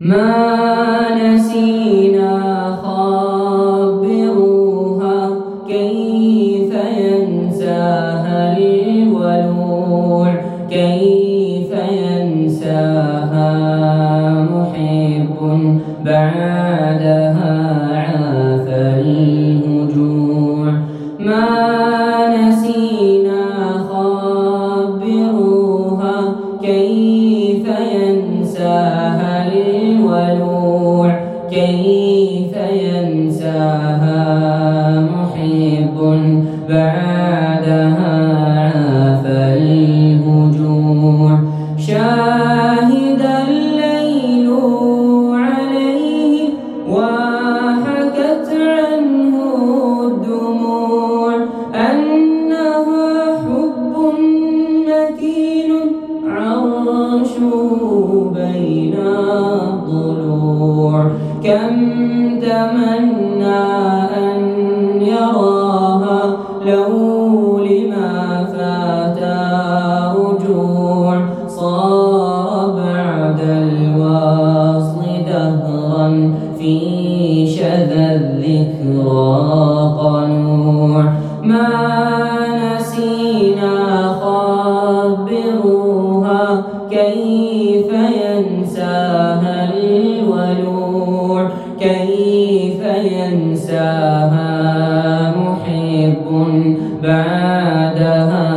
ما نسينا خبروها كيف ينساها الولوع، كيف ينساها محب بعدها عاف الهجوع. ما نسينا خبروها كيف ينساها الولوع، كيف ينساها محب بعدها عاف الهجوع. شاهد الليل عليه وحكت عنه الدموع أنه حب متين عرشه بين الضلوع. كم تمنى أن يراها لو لما فات رجوع. صار بعد الوصل دهرا في شذا الذكرى قنوع. ما نسينا خبروها كيف ينساها الولوع، كيف ينساها محب بعدها